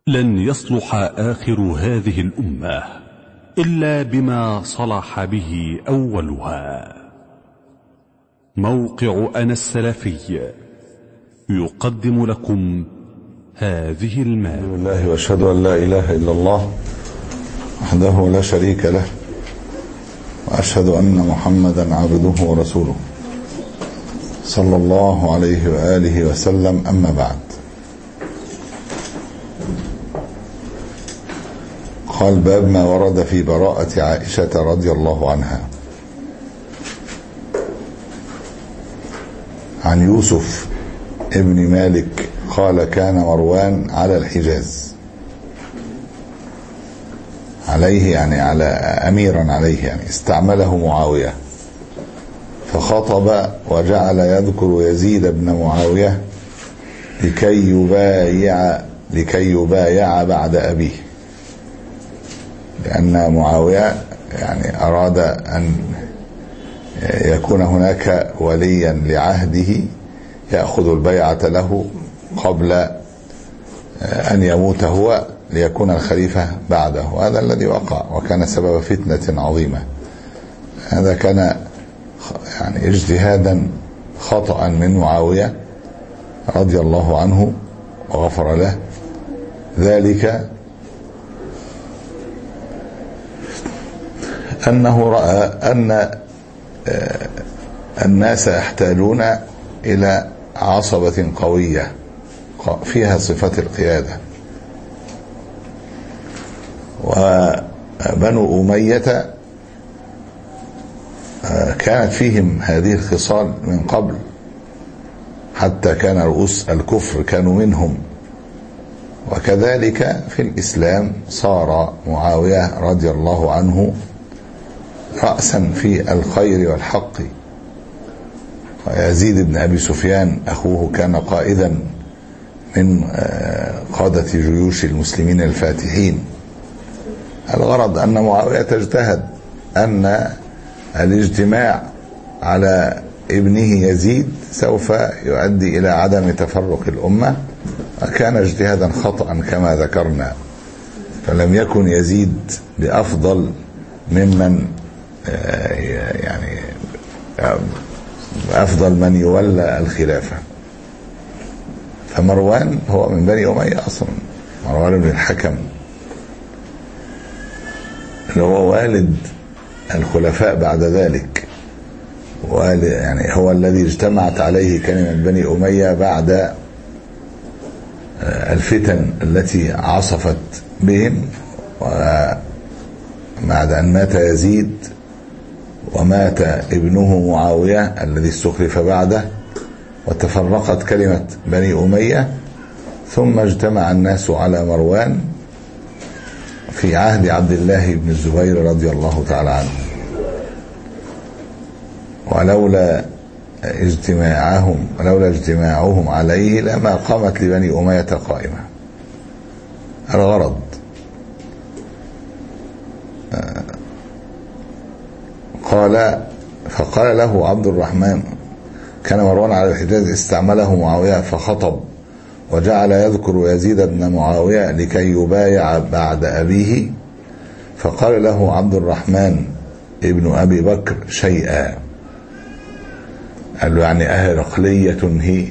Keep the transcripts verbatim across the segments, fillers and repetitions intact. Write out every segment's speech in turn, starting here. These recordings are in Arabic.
لن يصلح آخر هذه الأمة إلا بما صلح به أولها. موقع أنا السلفي يقدم لكم هذه المادة. الحمد لله وأشهد أن لا إله إلا الله وحده لا شريك له، وأشهد أن محمدا عبده ورسوله صلى الله عليه وآله وسلم. أما بعد، قال: باب ما ورد في براءة عائشة رضي الله عنها. عن يوسف ابن مالك قال: كان مروان على الحجاز، عليه يعني على أميرا عليه، يعني استعمله معاوية، فخطب وجعل يذكر يزيد بن معاوية لكي يبايع لكي يبايع بعد أبيه، لأن معاوية يعني أراد أن يكون هناك وليا لعهده يأخذ البيعة له قبل أن يموت هو ليكون الخليفة بعده، وهذا الذي وقع وكان سبب فتنة عظيمة. هذا كان يعني اجتهادا خطأ من معاوية رضي الله عنه وغفر له ذلك، أنه رأى أن الناس يحتاجون إلى عصبة قوية فيها صفة القيادة، وبنو أمية كانت فيهم هذه الخصال من قبل، حتى كان رؤوس الكفر كانوا منهم، وكذلك في الإسلام صار معاوية رضي الله عنه رأسا في الخير والحق، ويزيد بن أبي سفيان أخوه كان قائدا من قادة جيوش المسلمين الفاتحين. الغرض أن معاوية اجتهد أن الاجتماع على ابنه يزيد سوف يؤدي إلى عدم تفرق الأمة، وكان اجتهادا خطأ كما ذكرنا، فلم يكن يزيد بأفضل ممن يعني أفضل من يولى الخلافة. فمروان هو من بني أمية أصلا، مروان بن الحكم اللي هو والد الخلفاء بعد ذلك، يعني هو الذي اجتمعت عليه كلمة بني أمية بعد الفتن التي عصفت بهم، وبعد أن مات يزيد ومات ابنه معاوية الذي استخلف بعده، وتفرقت كلمة بني أمية، ثم اجتمع الناس على مروان في عهد عبد الله بن الزبير رضي الله تعالى عنه، ولولا اجتماعهم ولولا اجتماعهم عليه لما قامت لبني أمية قائمة. الغرض قال: فقال له عبد الرحمن: كان مروان على الحجاز استعمله معاوية فخطب وجعل يذكر يزيد بن معاوية لكي يبايع بعد أبيه، فقال له عبد الرحمن ابن أبي بكر شيئا، قال له: يعني أهرقلية هي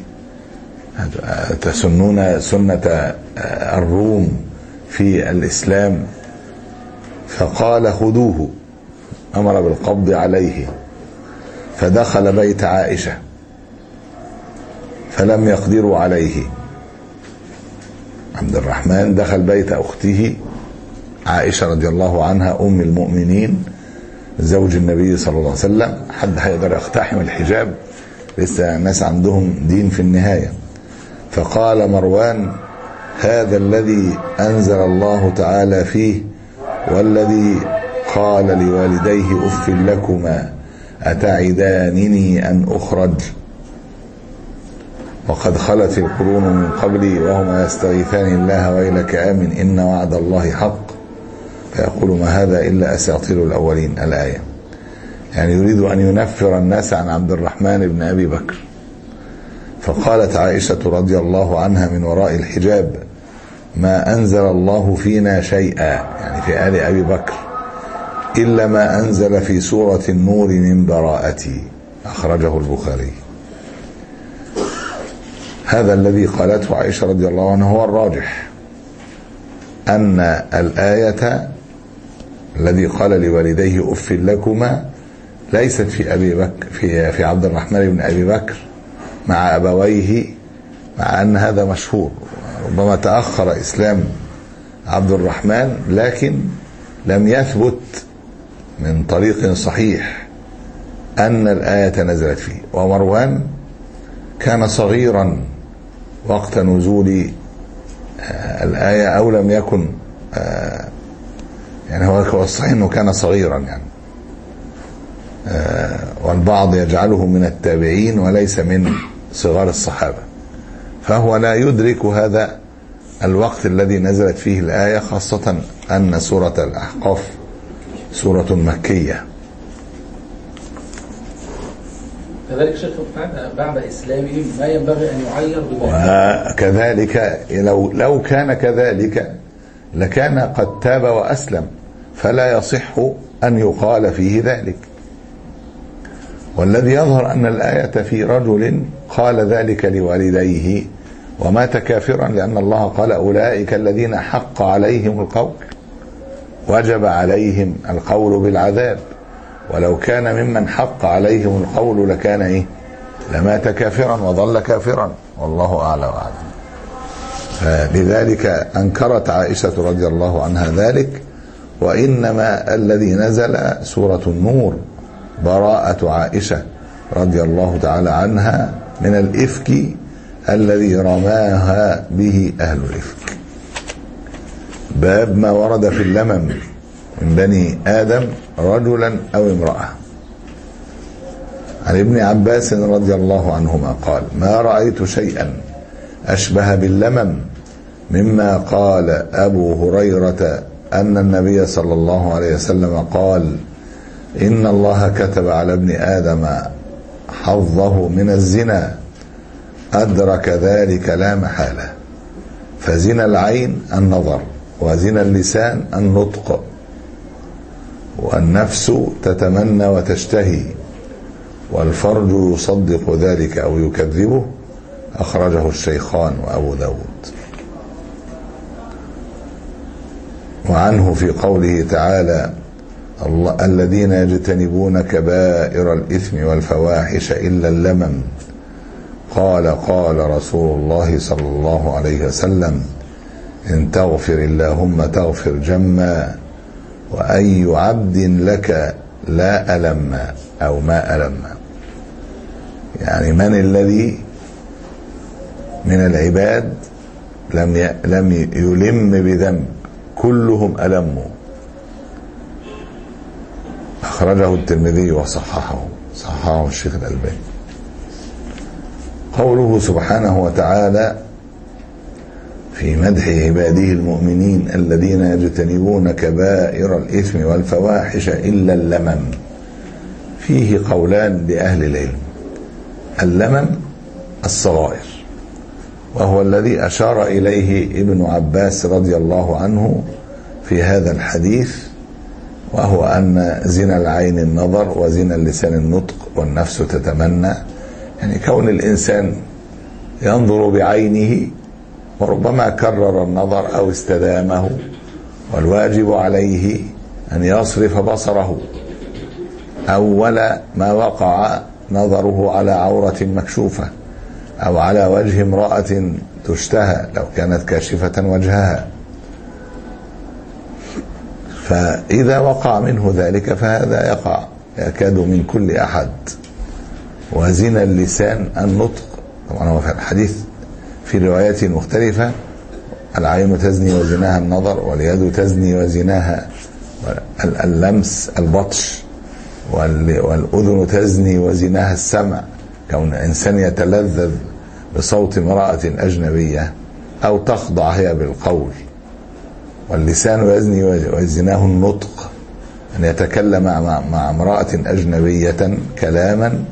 تسنون سنة الروم في الإسلام؟ فقال: خذوه. أمر بالقبض عليه، فدخل بيت عائشة فلم يقدروا عليه. عبد الرحمن دخل بيت أخته عائشة رضي الله عنها أم المؤمنين زوج النبي صلى الله عليه وسلم. حد هيقدر يقتحم الحجاب؟ لسه الناس عندهم دين في النهاية. فقال مروان: هذا الذي أنزل الله تعالى فيه والذي قال لوالديه أف لكما أتعدانني أن أخرج وقد خلت القرون من قبلي وهما يستغيثان الله ويلك آمن إن وعد الله حق فيقول ما هذا إلا أساطير الأولين. الآية يعني يريد أن ينفر الناس عن عبد الرحمن بن أبي بكر. فقالت عائشة رضي الله عنها من وراء الحجاب: ما أنزل الله فينا شيئا، يعني في آل أبي بكر، إلا ما أنزل في سورة النور من براءتي، أخرجه البخاري. هذا الذي قالته عائشة رضي الله عنها هو الراجح، أن الآية الذي قال لوالديه أف لكما ليست في أبي بكر في في عبد الرحمن بن أبي بكر مع أبويه، مع أن هذا مشهور. ربما تأخر إسلام عبد الرحمن، لكن لم يثبت من طريق صحيح أن الآية نزلت فيه. ومروان كان صغيرا وقت نزول الآية، أو لم يكن، يعني هو الصحيح أنه كان صغيرا يعني، والبعض يجعله من التابعين وليس من صغار الصحابة، فهو لا يدرك هذا الوقت الذي نزلت فيه الآية، خاصة أن سورة الأحقاف سورة مكية. كذلك شيخ بعد إسلامه ما ينبغي أن يعير بذلك. وكذلك لو لو كان كذلك لكان قد تاب وأسلم، فلا يصح أن يقال فيه ذلك. والذي يظهر أن الآية في رجل قال ذلك لوالديه ومات كافرا، لأن الله قال أولئك الذين حق عليهم القول، وجب عليهم القول بالعذاب، ولو كان ممن حق عليهم القول لكان إيه؟ لمات كافرا وظل كافرا، والله أعلى وأعلم. فلذلك أنكرت عائشة رضي الله عنها ذلك، وإنما الذي نزل سورة النور براءة عائشة رضي الله تعالى عنها من الإفك الذي رماها به أهل الإفك. باب ما ورد في اللمم من بني آدم رجلا أو امرأة. عن ابن عباس رضي الله عنهما قال: ما رأيت شيئا أشبه باللمم مما قال أبو هريرة أن النبي صلى الله عليه وسلم قال: إن الله كتب على ابن آدم حظه من الزنا، أدرك ذلك لا محالة، فزنا العين النظر، وزنا اللسان النطق، والنفس تتمنى وتشتهي، والفرج يصدق ذلك أو يكذبه، أخرجه الشيخان وأبو داود. وعنه في قوله تعالى: الذين يجتنبون كبائر الإثم والفواحش إلا اللمم، قال قال رسول الله صلى الله عليه وسلم: إن تغفر اللهم تغفر جما، وأي عبد لك لا ألم أو ما ألم. يعني من الذي من العباد لم لم يلم بذنب؟ كلهم ألموا. أخرجه الترمذي وصححه صححه الشيخ الألباني. قوله سبحانه وتعالى في مدح عباده المؤمنين الذين يجتنبون كبائر الإثم والفواحش إلا اللمم، فيه قولان لأهل العلم. اللمم الصغائر، وهو الذي أشار إليه ابن عباس رضي الله عنه في هذا الحديث، وهو أن زنا العين النظر، وزنا اللسان النطق، والنفس تتمنى. يعني كون الإنسان ينظر بعينه وربما كرر النظر أو استدامه، والواجب عليه أن يصرف بصره أول ما وقع نظره على عورة مكشوفة أو على وجه امرأة تشتهى لو كانت كاشفة وجهها، فإذا وقع منه ذلك فهذا يقع يكاد من كل أحد. وزنا اللسان النطق، طبعا هو في الحديث في روايات مختلفة: العين تزني وزناها النظر، واليد تزني وزناها اللمس البطش، والأذن تزني وزناها السمع، كون إنسان يتلذذ بصوت امرأة أجنبية أو تخضع هي بالقول. واللسان يزني وزناه النطق، أن يتكلم مع امرأة أجنبية كلاما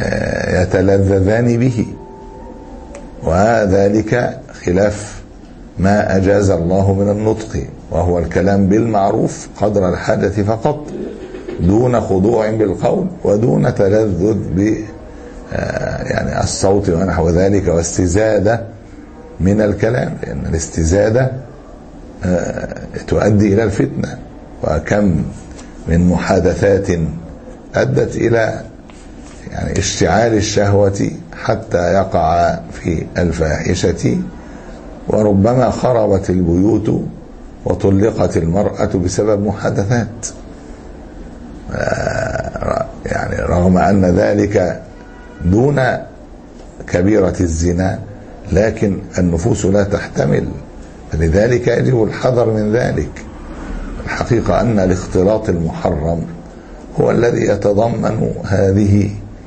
يتلذذان به، وذلك خلاف ما أجاز الله من النطق، وهو الكلام بالمعروف قدر الحاجة فقط، دون خضوع بالقول ودون تلذذ ب يعني الصوت ونحو ذلك، واستزادة من الكلام، لأن الاستزادة تؤدي إلى الفتنة. وكم من محادثات أدت إلى يعني اشتعال الشهوة حتى يقع في الفاحشة، وربما خربت البيوت وطلقت المرأة بسبب محادثات، يعني رغم أن ذلك دون كبيرة الزنا، لكن النفوس لا تحتمل، لذلك يجب الحذر من ذلك. الحقيقة أن الاختلاط المحرم هو الذي يتضمن هذه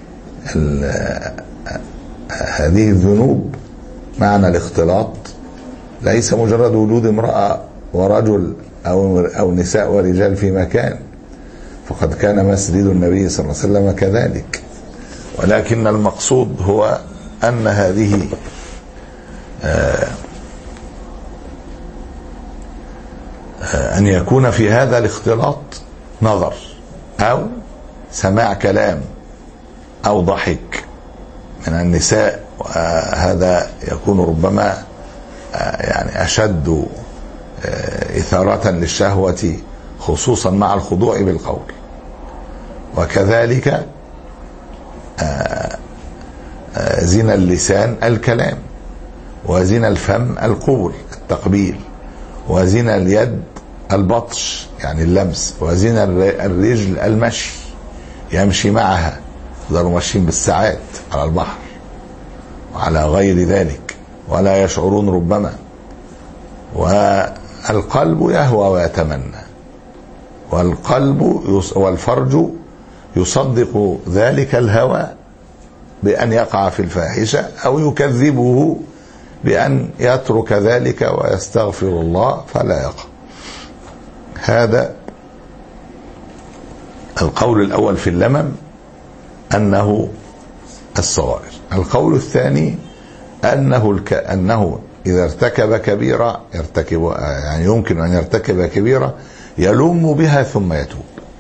هذه الذنوب. معنى الاختلاط ليس مجرد وجود امرأة ورجل أو أو نساء ورجال في مكان، فقد كان مسجد النبي صلى الله عليه وسلم كذلك، ولكن المقصود هو أن هذه أن يكون في هذا الاختلاط نظر أو سماع كلام أو ضحك من النساء، وهذا يكون ربما يعني أشد إثارة للشهوة، خصوصا مع الخضوع بالقول. وكذلك زنا اللسان الكلام، وزنا الفم القبل التقبيل، وزنا اليد البطش يعني اللمس، وزنا الرجل المشي يمشي معها، يقدروا ماشيين بالساعات على البحر وعلى غير ذلك ولا يشعرون ربما. والقلب يهوى ويتمنى، والقلب والفرج يصدق ذلك الهوى بأن يقع في الفاحشة، أو يكذبه بأن يترك ذلك ويستغفر الله فلا يقع. هذا القول الأول في اللمم أنه الصغائر. القول الثاني أنه الك... أنه إذا ارتكب كبيرة يرتكب يعني يمكن أن يرتكب كبيرة يلوم بها ثم يتوب.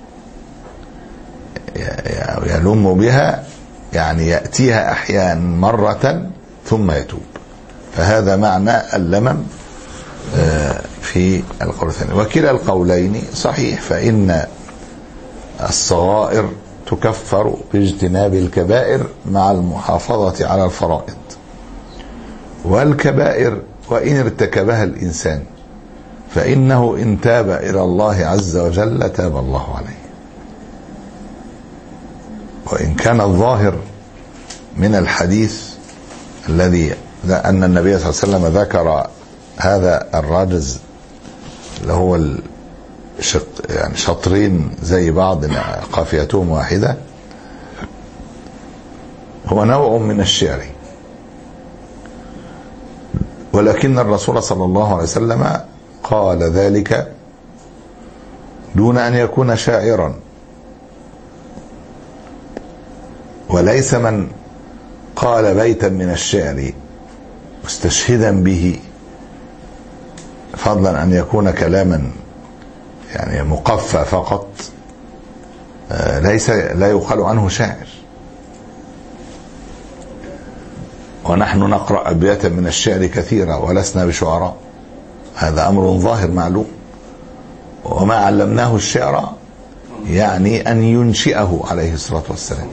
يلوم بها يعني يأتيها أحيانا مرة ثم يتوب، فهذا معنى اللمم في القول الثاني. وكلا القولين صحيح، فإن الصغائر تكفر باجتناب الكبائر مع المحافظة على الفرائض، والكبائر وإن ارتكبها الإنسان فإنه إن تاب إلى الله عز وجل تاب الله عليه. وإن كان الظاهر من الحديث الذي أن النبي صلى الله عليه وسلم ذكر هذا الراجز اللي هو الشط يعني شطرين زي بعض قافيتهم واحدة، هو نوع من الشعر، ولكن الرسول صلى الله عليه وسلم قال ذلك دون أن يكون شاعرا، وليس من قال بيتا من الشعر مستشهدا به فضلا أن يكون كلاما يعني مقفى فقط، ليس لا يقال عنه شاعر. ونحن نقرأ أبياتا من الشعر كثيرة ولسنا بشعراء، هذا أمر ظاهر معلوم. وما علمناه الشعر يعني أن ينشئه عليه الصلاة والسلام.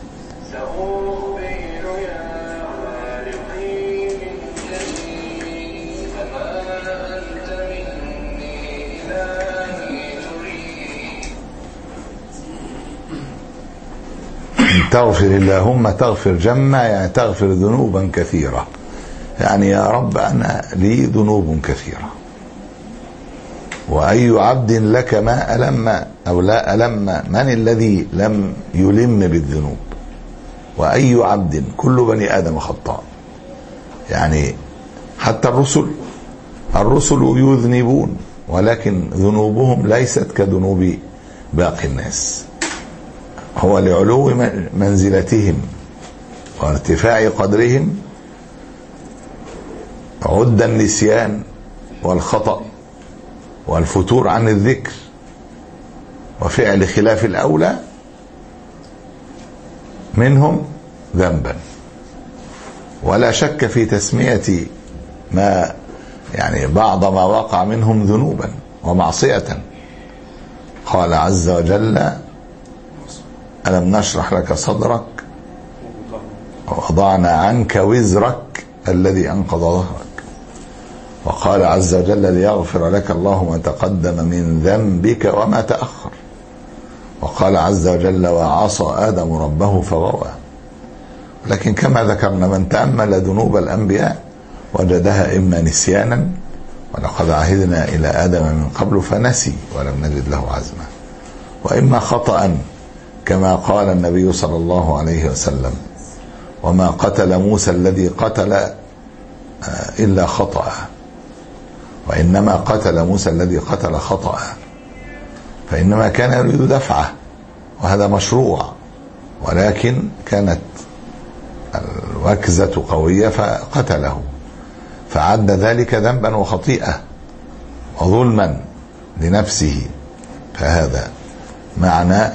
تغفر اللهم تغفر جما يعني تغفر ذنوبا كثيرة، يعني يا رب أنا لي ذنوب كثيرة، وأي عبد لك ما ألم أو لا ألم، من الذي لم يلم بالذنوب؟ وأي عبد كل بني آدم خطاء، يعني حتى الرسل الرسل يذنبون ولكن ذنوبهم ليست كذنوب باقي الناس، هو لعلو منزلتهم وارتفاع قدرهم عد النسيان والخطأ والفتور عن الذكر وفعل خلاف الأولى منهم ذنبا. ولا شك في تسمية ما يعني بعض ما وقع منهم ذنوبا ومعصية. قال عز وجل: ألم نشرح لك صدرك ووضعنا عنك وزرك الذي أنقض ظهرك. وقال عز وجل: ليغفر لك الله ما تقدم من ذنبك وما تأخر. وقال عز وجل: وعصى آدم ربه فغوى. لكن كما ذكرنا من تأمل ذنوب الأنبياء وجدها إما نسيانا، ولقد عهدنا إلى آدم من قبل فنسي ولم نجد له عزما، وإما خطأ كما قال النبي صلى الله عليه وسلم: وما قتل موسى الذي قتل إلا خطأ، وإنما قتل موسى الذي قتل خطأ، فإنما كان يريد دفعه وهذا مشروع، ولكن كانت الوكزة قوية فقتله، فعد ذلك ذنبا وخطيئة وظلما لنفسه. فهذا معنى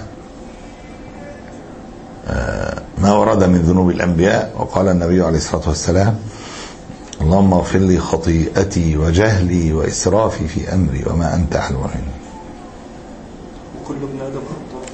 ما ورد من ذنوب الأنبياء. وقال النبي عليه الصلاة والسلام: اللهم اغفر لي خطيئتي وجهلي وإسرافي في أمري وما أنت أعلم مني. وكل ابن آدم خطاء.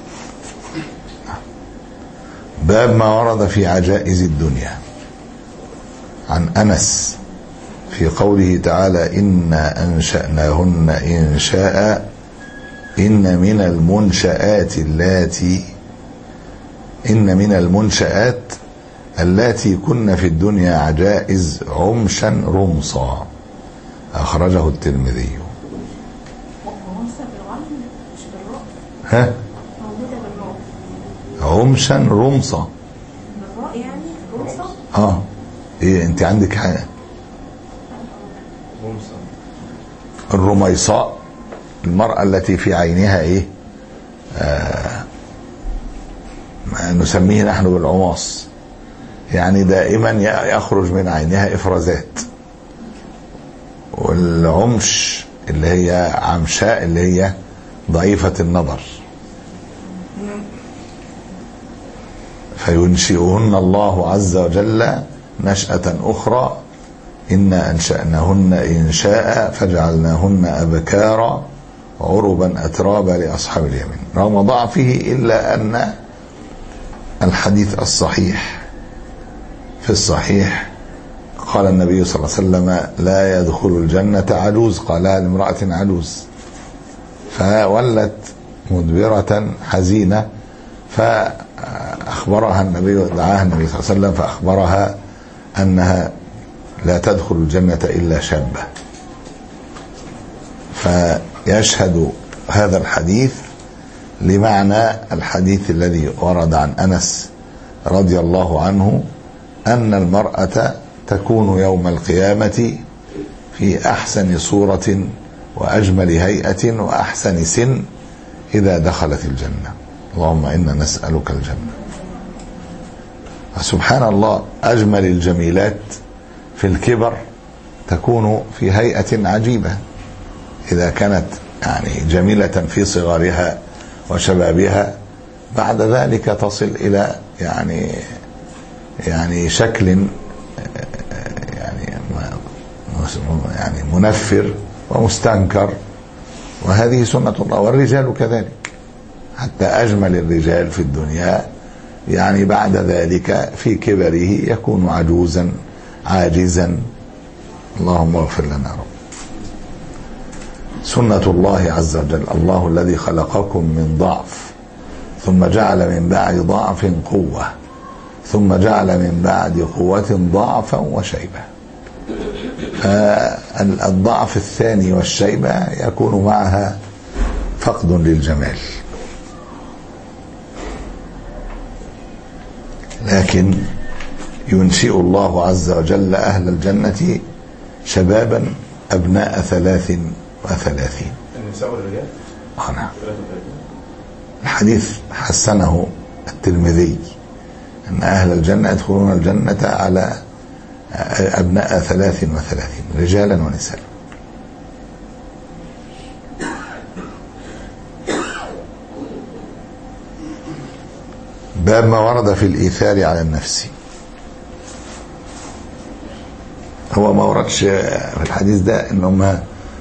باب ما ورد في عجائز الدنيا. عن أنس في قوله تعالى: إنا أنشأناهن إنشاء إن من المنشآت اللاتي إن من المنشآت اللاتي كن في الدنيا عجائز عمشا رمصا. أخرجه الترمذي. ها؟ عمشا رمصا. اه ايه انت عندك حاجة؟ الرميصاء المرأة التي في عينها ايه؟ آه ما نسميه نحن بالعماص، يعني دائما يخرج من عينها افرازات. والعمش اللي هي عمشاء اللي هي ضعيفة النظر. فينشئهن الله عز وجل نشأة أخرى: إنا أنشأناهن إنشاء فجعلناهن أبكارا عربا أترابا لأصحاب اليمين. رغم ضعفه إلا أن الحديث الصحيح في الصحيح قال النبي صلى الله عليه وسلم: لا يدخل الجنة عجوز. قالها لامرأة عجوز فولت مدبرة حزينة، فأخبرها النبي دعاها النبي صلى الله عليه وسلم فأخبرها أنها لا تدخل الجنة إلا شابة. فيشهد هذا الحديث لمعنى الحديث الذي ورد عن أنس رضي الله عنه أن المرأة تكون يوم القيامة في أحسن صورة وأجمل هيئة وأحسن سن إذا دخلت الجنة. اللهم إنا نسألك الجنة. سبحان الله، أجمل الجميلات في الكبر تكون في هيئة عجيبة إذا كانت يعني جميلة في صغرها وشبابها، بعد ذلك تصل إلى يعني يعني شكل يعني يعني منفر ومستنكر، وهذه سنة الله. والرجال كذلك، حتى أجمل الرجال في الدنيا يعني بعد ذلك في كبره يكون عجوزا عاجزا. اللهم اغفر لنا رب. سنة الله عز وجل: الله الذي خلقكم من ضعف ثم جعل من بعد ضعف قوة ثم جعل من بعد قوة ضعفا وشيبة. فالضعف الثاني والشيبة يكون معها فقد للجمال، لكن ينشئ الله عز وجل أهل الجنة شبابا أبناء ثلاث وثلاثين. النساء والرجال؟ نعم. الحديث حسنه الترمذي أن أهل الجنة يدخلون الجنة على أبناء ثلاث وثلاثين رجالا ونساء. باب ما ورد في الإيثار على النفس. هو ما وردش في الحديث ده ان هم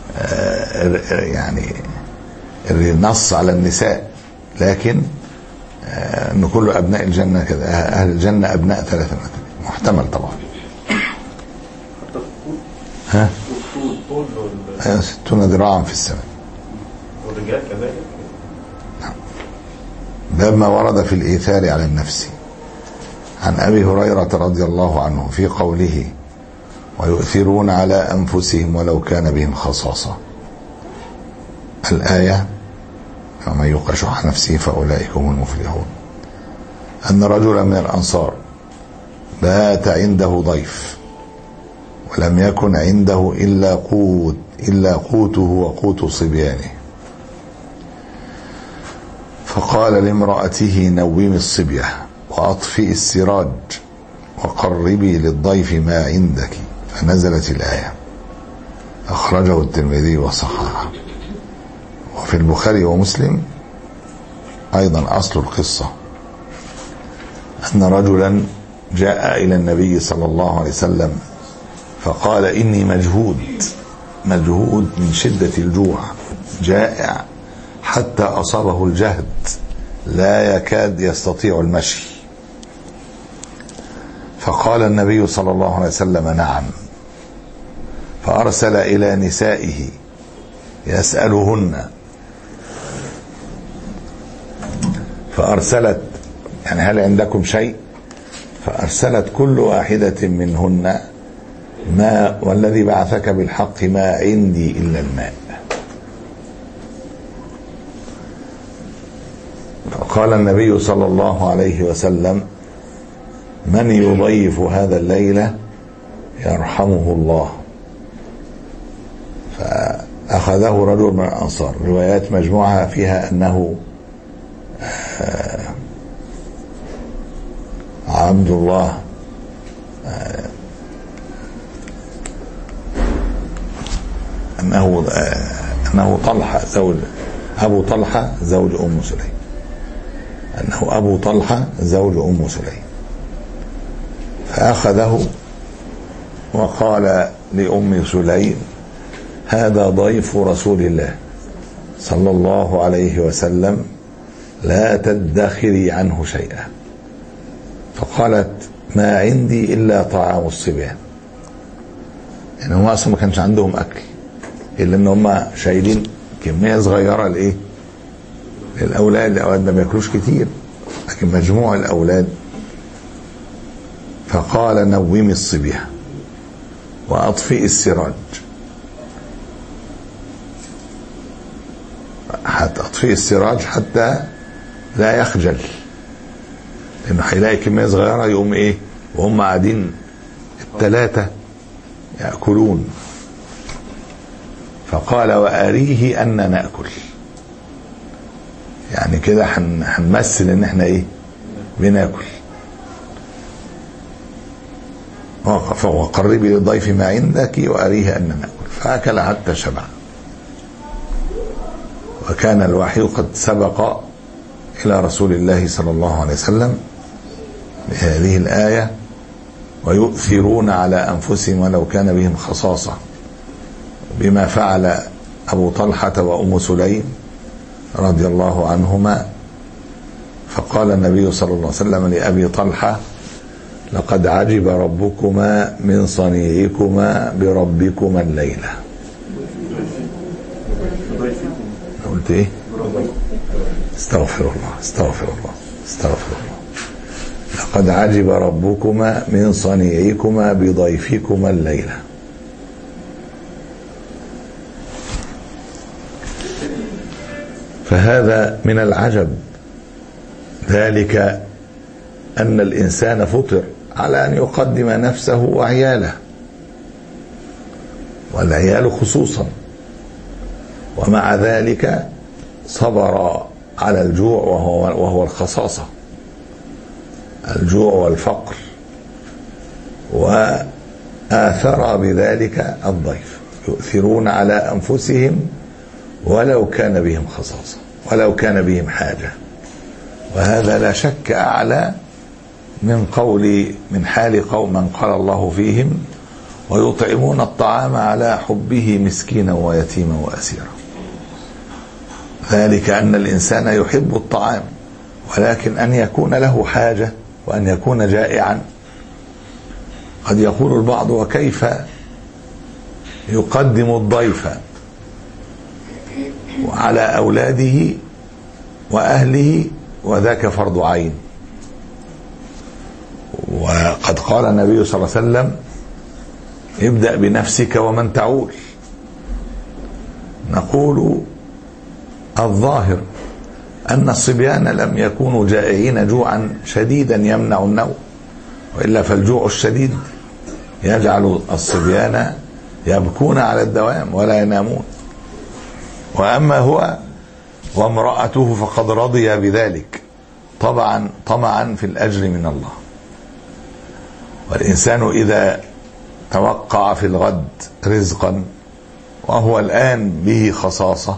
يعني النص على النساء، لكن ان كل ابناء الجنه كذا، اهل الجنه ابناء ثلاثه محتمل طبعا. ها ايوه ستون ذراعا في السماء. والرجال كذلك. باب ما ورد في الإيثار على النفس. عن أبي هريرة رضي الله عنه في قوله ويؤثرون على أنفسهم ولو كان بهم خصاصة، الآية ومن يوق شح نفسه فأولئك هم المفلحون. أن رجلا من الأنصار بات عنده ضيف ولم يكن عنده إلا قوت إلا قوته وقوت صبيانه، فقال لامرأته نومي الصبية وأطفئي السراج وقربي للضيف ما عندك، فنزلت الآية. أخرجه الترمذي وصححه. وفي البخاري ومسلم أيضا أصل القصة أن رجلا جاء إلى النبي صلى الله عليه وسلم فقال إني مجهود مجهود من شدة الجوع، جائع حتى أصابه الجهد لا يكاد يستطيع المشي. فقال النبي صلى الله عليه وسلم نعم، فأرسل إلى نسائه يسألهن، فأرسلت يعني هل عندكم شيء؟ فأرسلت كل واحدة منهن ما والذي بعثك بالحق ما عندي إلا الماء. فقال النبي صلى الله عليه وسلم من يضيف هذا الليلة يرحمه الله. فأخذه رجل من الأنصار. روايات مجموعة فيها أنه عبد الله أنه أنه طلحة زوج أبو طلحة زوج أم سليم أنه أبو طلحة زوج أم سليم. فأخذه وقال لأم سليم هذا ضيف رسول الله صلى الله عليه وسلم لا تدخري عنه شيئا. فقالت ما عندي إلا طعام الصبيان، يعني هم أصلا ما كانش عندهم أكل إلا إن هم شايلين كمية صغيرة لإيه للأولاد. الأولاد ما بياكلوش كتير لكن مجموع الأولاد. فقال نومي الصبية وأطفئي السراج، حتى أطفئي السراج حتى لا يخجل، لأنه هيلاقي كمية صغيرة يقوم إيه وهم قاعدين الثلاثة يأكلون. فقال وأريه أن نأكل، يعني كده هنمثل ان احنا ايه بناكل. وقربي للضيف ما عندك وأريه أن نأكل، فأكل حتى شبع. وكان الوحي قد سبق إلى رسول الله صلى الله عليه وسلم بهذه الآية ويؤثرون على أنفسهم ولو كان بهم خصاصة، بما فعل أبو طلحة وأم سليم رضي الله عنهما. فقال النبي صلى الله عليه وسلم لأبي طلحة لقد عجب ربكما من صنيعكما بربكما الليلة. قلت ايه؟ استغفر الله استغفر الله استغفر الله. لقد عجب ربكما من صنيعكما بضيفكما الليلة. فهذا من العجب، ذلك أن الإنسان فطر على أن يقدم نفسه وعياله، والعيال خصوصا، ومع ذلك صبر على الجوع وهو, وهو الخصاصة، الجوع والفقر، وآثر بذلك الضيف. يؤثرون على أنفسهم ولو كان بهم خصاصة، ولو كان بهم حاجة، وهذا لا شك أعلى من قول من حال قوم من قال الله فيهم ويطعمون الطعام على حبه مسكينا ويتيما وأسيرا. ذلك أن الإنسان يحب الطعام، ولكن أن يكون له حاجة وأن يكون جائعا. قد يقول البعض: وكيف يقدم الضيف على أولاده وأهله وذاك فرض عين؟ وقد قال النبي صلى الله عليه وسلم: ابدأ بنفسك ومن تعول. نقول: الظاهر أن الصبيان لم يكونوا جائعين جوعا شديدا يمنع النوم، وإلا فالجوع الشديد يجعل الصبيان يبكون على الدوام ولا ينامون. وأما هو وامرأته فقد رضي بذلك طبعا طمعا في الأجر من الله. والإنسان إذا توقع في الغد رزقا وهو الآن به خصاصة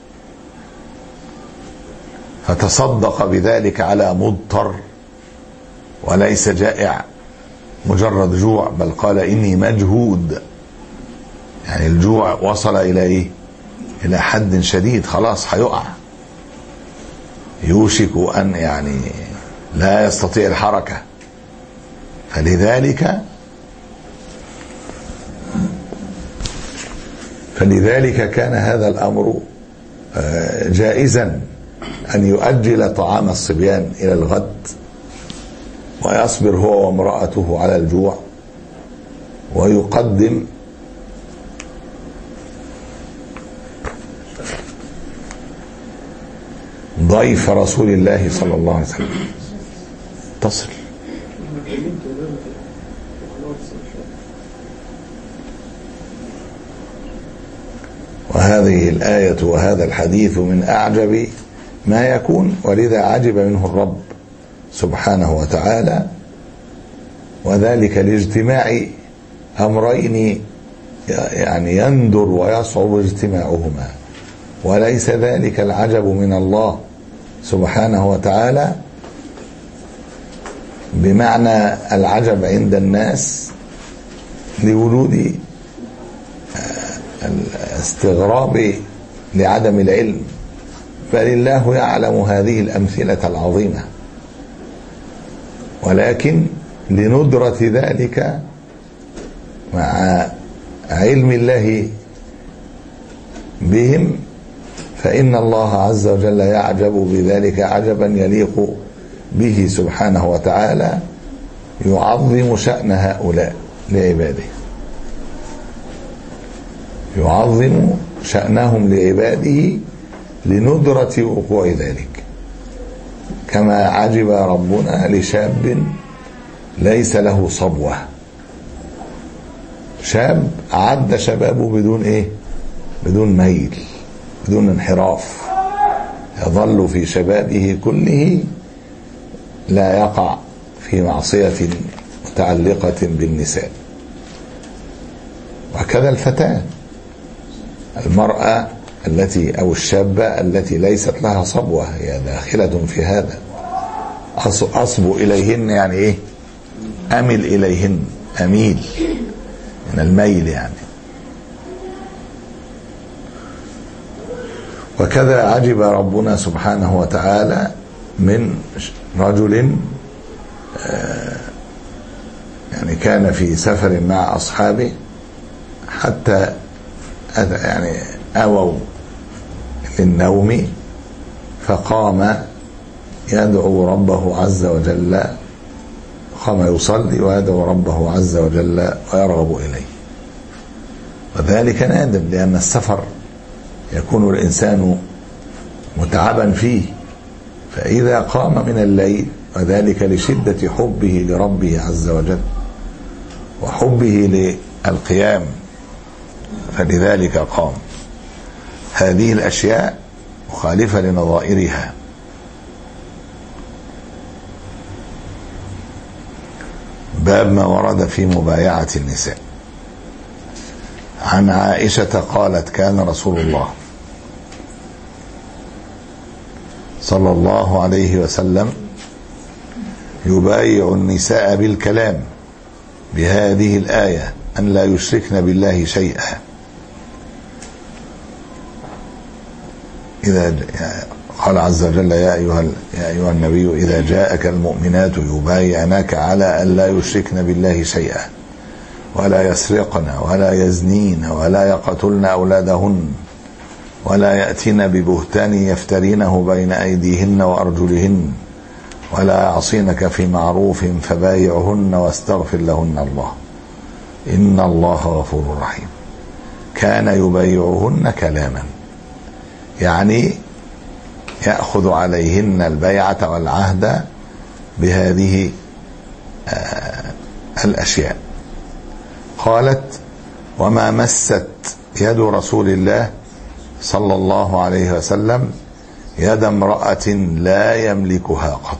فتصدق بذلك على مضطر وليس جائع مجرد جوع، بل قال: إني مجهود، يعني الجوع وصل إلى إيه؟ إلى حد شديد، خلاص هيقع، يوشك أن يعني لا يستطيع الحركة. فلذلك فلذلك كان هذا الأمر جائزا أن يؤجل طعام الصبيان إلى الغد ويصبر هو وامرأته على الجوع، ويقدم ضيف رسول الله صلى الله عليه وسلم. تصل وهذه الآية وهذا الحديث من أعجب ما يكون، ولذا عجب منه الرب سبحانه وتعالى، وذلك لاجتماع أمرين يعني يندر ويصعب اجتماعهما، وليس ذلك العجب من الله سبحانه وتعالى بمعنى العجب عند الناس لوجود الاستغراب لعدم العلم، بل الله يعلم هذه الأمثلة العظيمة، ولكن لندرة ذلك مع علم الله بهم فإن الله عز وجل يعجب بذلك عجبا يليق به سبحانه وتعالى، يعظم شأن هؤلاء لعباده، يعظم شأنهم لعباده لندرة وقوع ذلك. كما عجب ربنا لشاب ليس له صبوة، شاب عد شبابه بدون ايه؟ بدون ميل، بدون انحراف، يظل في شبابه كله لا يقع في معصية متعلقة بالنساء. وكذا الفتاة، المرأة التي أو الشابة التي ليست لها صبوة هي داخلة في هذا. أصب إليهن يعني إيه؟ أمل إليهن، أميل من الميل يعني. وكذا عجب ربنا سبحانه وتعالى من رجل يعني كان في سفر مع أصحابه حتى يعني أووا للنوم، فقام يدعو ربه عز وجل، قام يصلي ويدعو ربه عز وجل ويرغب إليه. وذلك نادم، لأن السفر يكون الإنسان متعبا فيه، فإذا قام من الليل، وذلك لشدة حبه لربه عز وجل وحبه للقيام، فلذلك قام. هذه الأشياء مخالفة لنظائرها. باب ما ورد في مبايعة النساء. عن عائشة قالت: كان رسول الله صلى الله عليه وسلم يبايع النساء بالكلام بهذه الآية أن لا يشركن بالله شيئا. إذا قال عز وجل يا أيها, يا أيها النبي إذا جاءك المؤمنات يبايعنك على أن لا يشركن بالله شيئا ولا يسرقن ولا يزنين ولا يقتلن أولادهن ولا يأتين ببهتان يفترينه بين أيديهن وأرجلهن ولا يعصينك في معروف فبايعهن واستغفر لهن الله إن الله غفور رحيم. كان يبايعهن كلاما، يعني يأخذ عليهن البيعة والعهد بهذه آه الأشياء. قالت وما مست يد رسول الله صلى الله عليه وسلم يد امرأة لا يملكها قط.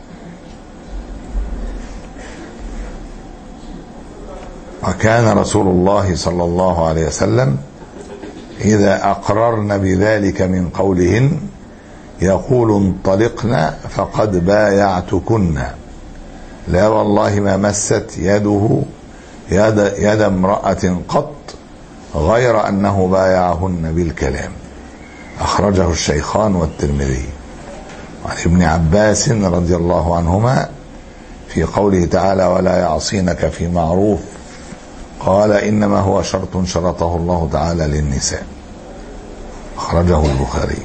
وكان رسول الله صلى الله عليه وسلم إذا أقررن بذلك من قولهن يقول انطلقن فقد بايعتكن لا والله ما مست يده يد, يد امرأة قط غير أنه بايعهن بالكلام. أخرجه الشيخان والترمذي. وعن ابن عباس رضي الله عنهما في قوله تعالى ولا يعصينك في معروف قال إنما هو شرط شرطه الله تعالى للنساء. أخرجه البخاري.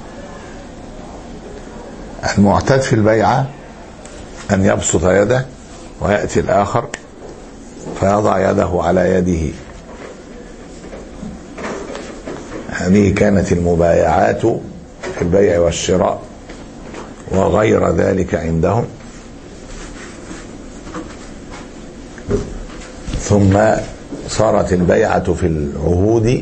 المعتاد في البيعة أن يبسط يده ويأتي الآخر فيضع يده على يده. هذه كانت المبايعات في البيع والشراء وغير ذلك عندهم. ثم صارت البيعة في العهود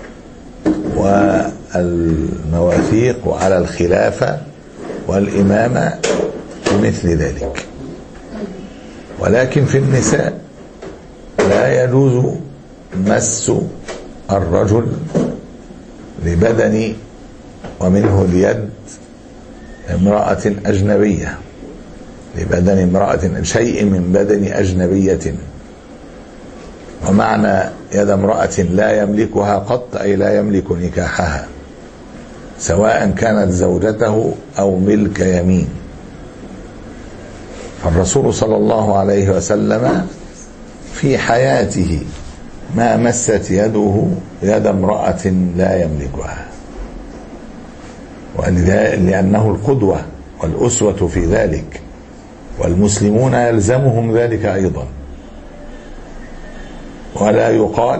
والمواثيق وعلى الخلافة والإمامة ومثل ذلك. ولكن في النساء لا يجوز مس الرجل لبدن ومنه اليد امرأة أجنبية، لبدن امرأة شيء من بدن أجنبية. ومعنى يد امرأة لا يملكها قط أي لا يملك نكاحها سواء كانت زوجته أو ملك يمين. فالرسول صلى الله عليه وسلم في حياته ما مست يده يد امرأة لا يملكها، لأنه القدوة والأسوة في ذلك، والمسلمون يلزمهم ذلك أيضا. ولا يقال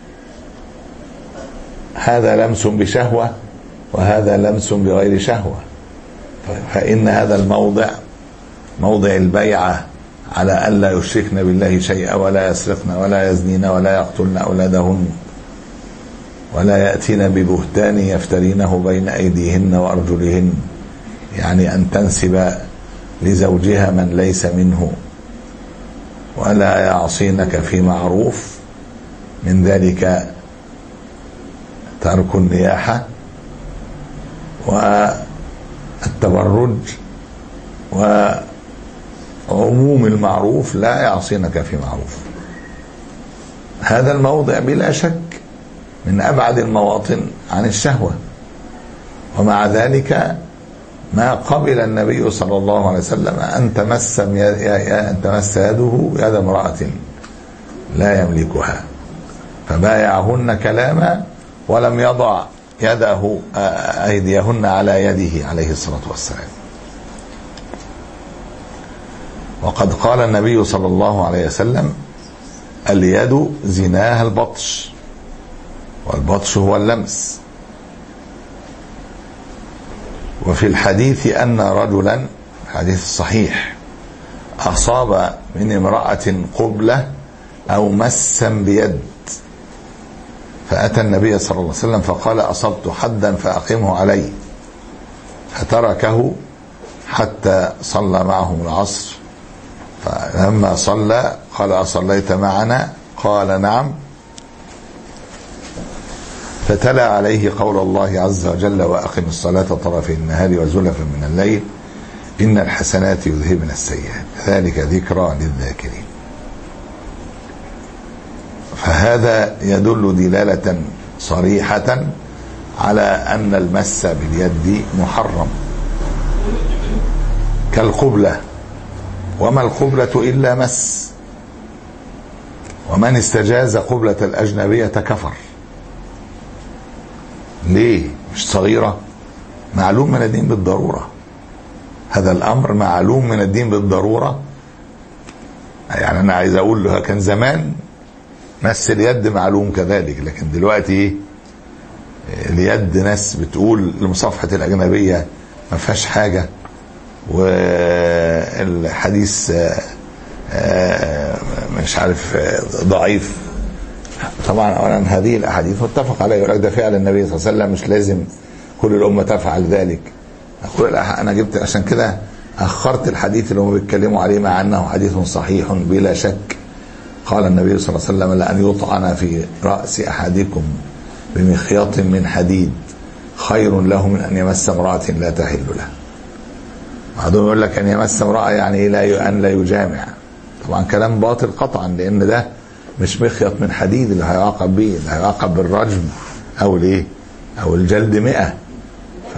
هذا لمس بشهوة وهذا لمس بغير شهوة، فإن هذا الموضع موضع البيعة على ألا يشركن بالله شيئا ولا يسرقن ولا يزنين ولا يقتلن أولادهن ولا يأتين ببهتان يفترينه بين أيديهن وأرجلهن، يعني أن تنسب لزوجها من ليس منه، ولا يعصينك في معروف، من ذلك ترك النياحة والتبرج وعموم المعروف، لا يعصينك في معروف. هذا الموضع بلا شك من أبعد المواطن عن الشهوة، ومع ذلك ما قبل النبي صلى الله عليه وسلم أن تمس أن تمس يده يد امرأة لا يملكها، فبايعهن كلاما ولم يضع يده أيديهن على يده عليه الصلاة والسلام. وقد قال النبي صلى الله عليه وسلم اليد زناها البطش، والبطش هو اللمس. وفي الحديث أن رجلا، حديث الصحيح، أصاب من امرأة قبلة أو مسا بيد، فأتى النبي صلى الله عليه وسلم فقال أصبت حدا فأقمه علي، فتركه حتى صلى معهم العصر. فلما صلى قال أصليت معنا؟ قال نعم. فتلا عليه قول الله عز وجل: وأقم الصلاة طرفي النهار وزلفا من الليل إن الحسنات يذهبن السيئات ذلك ذكرى للذاكرين. فهذا يدل دلالة صريحة على أن المس باليد محرم كالقبلة، وما القبلة إلا مس، ومن استجاز قبلة الأجنبية كفر. ليه؟ مش صغيرة؟ معلوم من الدين بالضرورة، هذا الأمر معلوم من الدين بالضرورة. يعني أنا عايز أقول له كان زمان مس اليد معلوم كذلك، لكن دلوقتي إيه؟ اليد ناس بتقول لمصافحة الأجنبية ما فيهاش حاجة، والحديث مش عارف ضعيف. طبعا اولا هذه الاحاديث متفق عليها، يقول لك ده فعل النبي صلى الله عليه وسلم، مش لازم كل الامه تفعل ذلك. اقول انا جبت عشان كده اخرت الحديث اللي هم بيتكلموا عليه مع انه حديث صحيح بلا شك. قال النبي صلى الله عليه وسلم: لأن يطعن في راس احدكم بمخيط من حديد خير له من ان يمس امراه لا تحل له. بعضهم يقول لك ان يمس امراه يعني لا ان لا يجامع، طبعا كلام باطل قطعا، لان ده مش مخيط من حديد اللي هيعاقب به، اللي هيعاقب بالرجم او الايه او الجلد مئة. ف...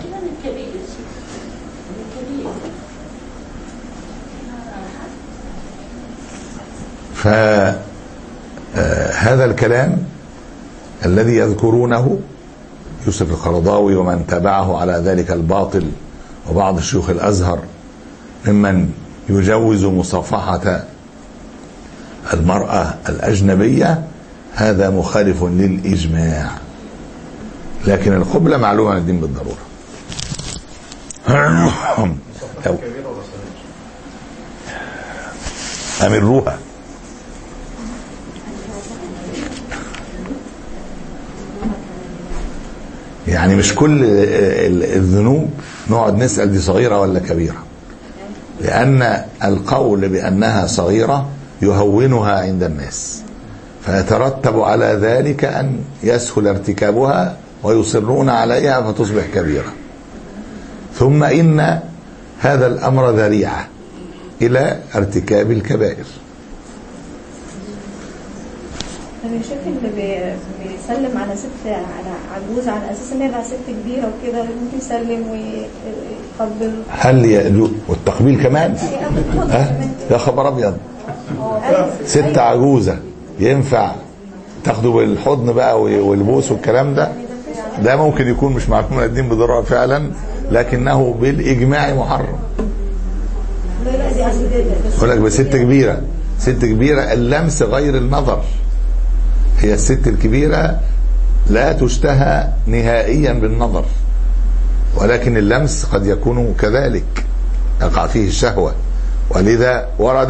فهذا آه الكلام الذي يذكرونه يوسف القرضاوي ومن تبعه على ذلك الباطل وبعض الشيوخ الازهر ممن يجوز مصافحة المرأة الأجنبية، هذا مخالف للإجماع، لكن القبلة معلومة عن الدين بالضرورة. أمروها. يعني مش كل الذنوب نقعد نسأل دي صغيرة ولا كبيرة، لأن القول بأنها صغيرة يهونها عند الناس، فيترتب على ذلك أن يسهل ارتكابها ويصرون عليها فتصبح كبيرة. ثم إن هذا الأمر ذريعة إلى ارتكاب الكبائر. طب يا شيخ اللي بيسلم على ست على عجوز على اساس ان هي ست كبيره وكده ممكن يسلم ويقبل، هل يجوز والتقبيل كمان؟ أه؟ يا خبر ابيض، ست عجوزه ينفع تاخده بالحضن بقى والبوس والكلام ده؟ ده ممكن يكون مش معلوم من الدين بضرورة فعلا، لكنه بالاجماع محرم. يقول لك بست كبيره، ست كبيره اللمس غير النظر، هي الست الكبيرة لا تشتهى نهائيا بالنظر، ولكن اللمس قد يكون كذلك يقع فيه الشهوة، ولذا ورد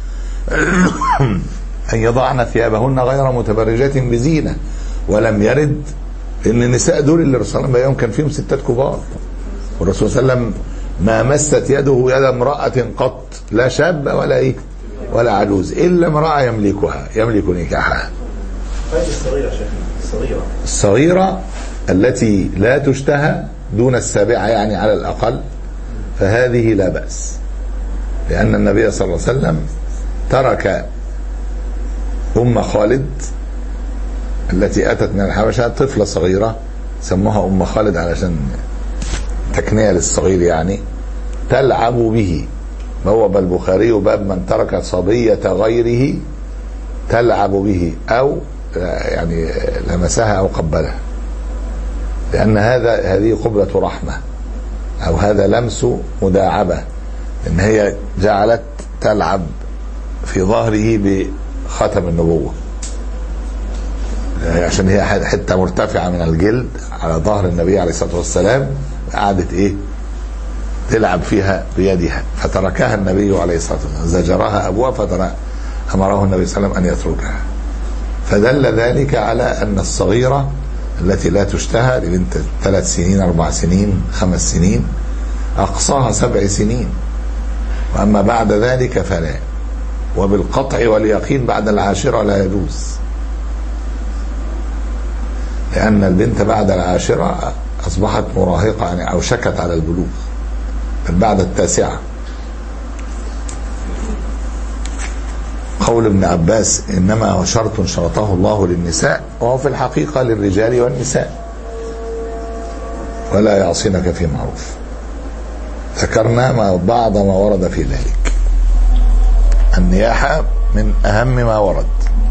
أن يضعن ثيابهن غير متبرجات بزينة، ولم يرد إن النساء دول اللي الرسول صلى الله عليه وسلم كان فيهم ستات كبار، والرسول صلى الله عليه وسلم ما مست يده يد امرأة قط، لا شاب ولا إيه ولا عجوز، إلا امرأة يملكها يملك نكاحها. الصغيرة شيخ، الصغيرة الصغيرة التي لا تشتهى دون السابعة يعني على الأقل، فهذه لا بأس، لأن النبي صلى الله عليه وسلم ترك أم خالد التي أتت من الحبشة طفلة صغيرة سموها أم خالد علشان تكنية للصغير يعني، تلعب به. بوب البخاري باب من ترك صبية غيره تلعب به أو يعني لمسها أو قبلها، لأن هذا هذه قبلة رحمة أو هذا لمس مداعبة، إن هي جعلت تلعب في ظهره بختم النبوة، عشان هي حتة مرتفعة من الجلد على ظهر النبي عليه الصلاة والسلام، قعدت إيه تلعب فيها بيدها، فتركها النبي عليه الصلاة والسلام، زجرها أبوها فترى أمره النبي صلى الله عليه وسلم أن يتركها. فدل ذلك على أن الصغيرة التي لا تشتهى لبنت ثلاث سنين أربع سنين خمس سنين أقصاها سبع سنين، وأما بعد ذلك فلا، وبالقطع واليقين بعد العاشرة لا يجوز. لأن البنت بعد العاشرة أصبحت مراهقة يعني أو شكت على البلوغ، بل بعد التاسعة. قول ابن عباس إنما هو شرط شرطه الله للنساء وهو في الحقيقة للرجال والنساء، ولا يعصينك في معروف. ذكرنا ما بعض ما ورد في ذلك. النياحة من أهم ما ورد،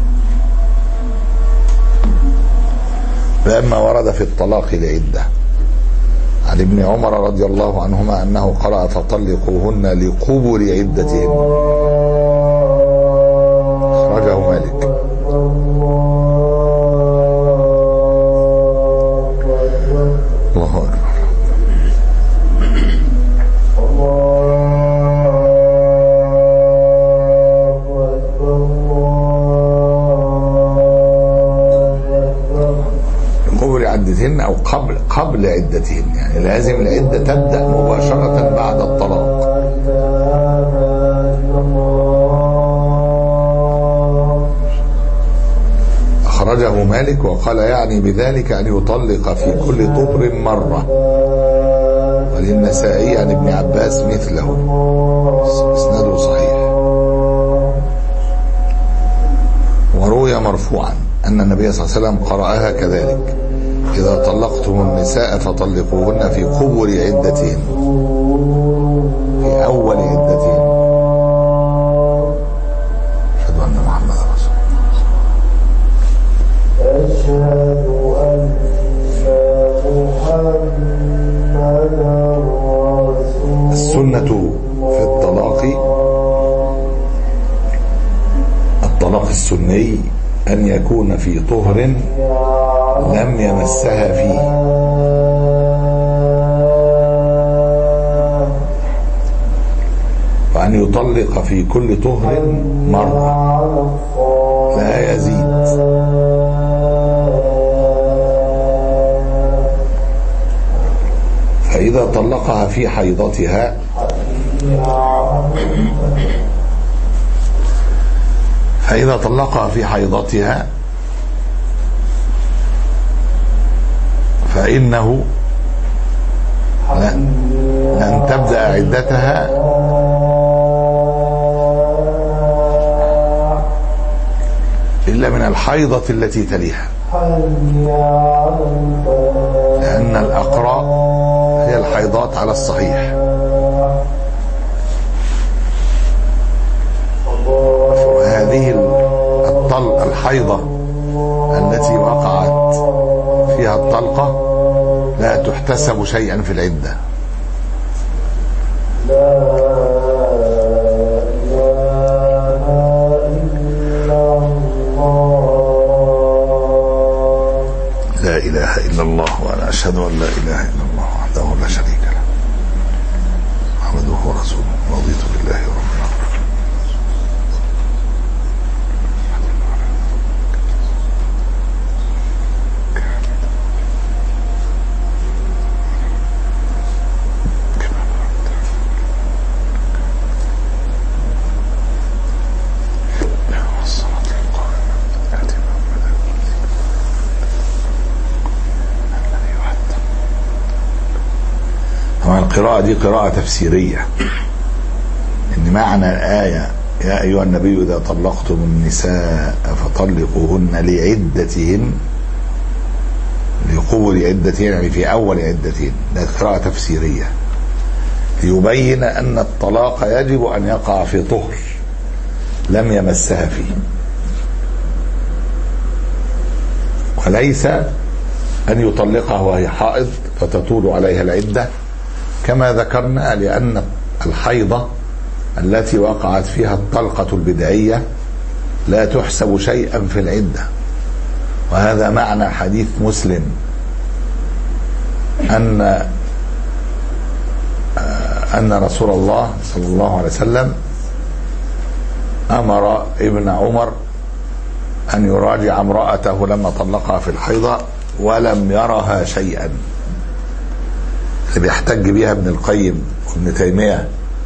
لما ورد في الطلاق لعدة عن ابن عمر رضي الله عنهما أنه قرأ فطلقوهن لقبل عدتهن، أخرجه مالك. الله أكبر. قبل عدتهن أو قبل قبل عدتهن، يعني لازم العدة تبدأ مباشرة بعد الطلاق. أخرجه مالك وقال يعني بذلك أن يطلق في كل طهر مرة، وللنسائي عن ابن عباس مثله، اسناده صحيح. وروي مرفوعا أن النبي صلى الله عليه وسلم قرأها كذلك: إذا طلقتم النساء فطلقوهن في قبل عدتهن، في أول عدتهن. أشهد أن محمدا رسول الله. أشهد أن محمدا رسول. السنة في الطلاق، الطلاق السني أن يكون في طهر لم يمسها فيه، وأن يطلق في كل طهر مرة لا يزيد. فإذا طلقها في حيضتها فإذا طلقها في حيضتها فإنه لن تبدأ عدتها إلا من الحيضة التي تليها، لأن الأقراء هي الحيضات على الصحيح. وهذه الطلقة الحيضة التي وقعت فيها الطلقة لا تحتسب شيئا في العدة. لا إله إلا الله، وأنا أشهد أن لا إله إلا الله وحده لا شريك له، عبده ورسوله، رضيت بالله ربا. القراءة دي قراءة تفسيرية، إن معنى الآية يا أيها النبي إذا طلقتم النساء فطلقوهن لعدتهن، لقبل عدتهن يعني في أول عدتهن، ده قراءة تفسيرية ليبين أن الطلاق يجب أن يقع في طهر لم يمسها فيه، وليس أن يطلقها وهي حائض فتطول عليها العدة كما ذكرنا، لأن الحيضة التي وقعت فيها الطلقة البدعية لا تحسب شيئا في العدة. وهذا معنى حديث مسلم أن أن رسول الله صلى الله عليه وسلم أمر ابن عمر أن يراجع امرأته لما طلقها في الحيضة ولم يرها شيئا، اللي بيحتج بها ابن القيم وابن تيمية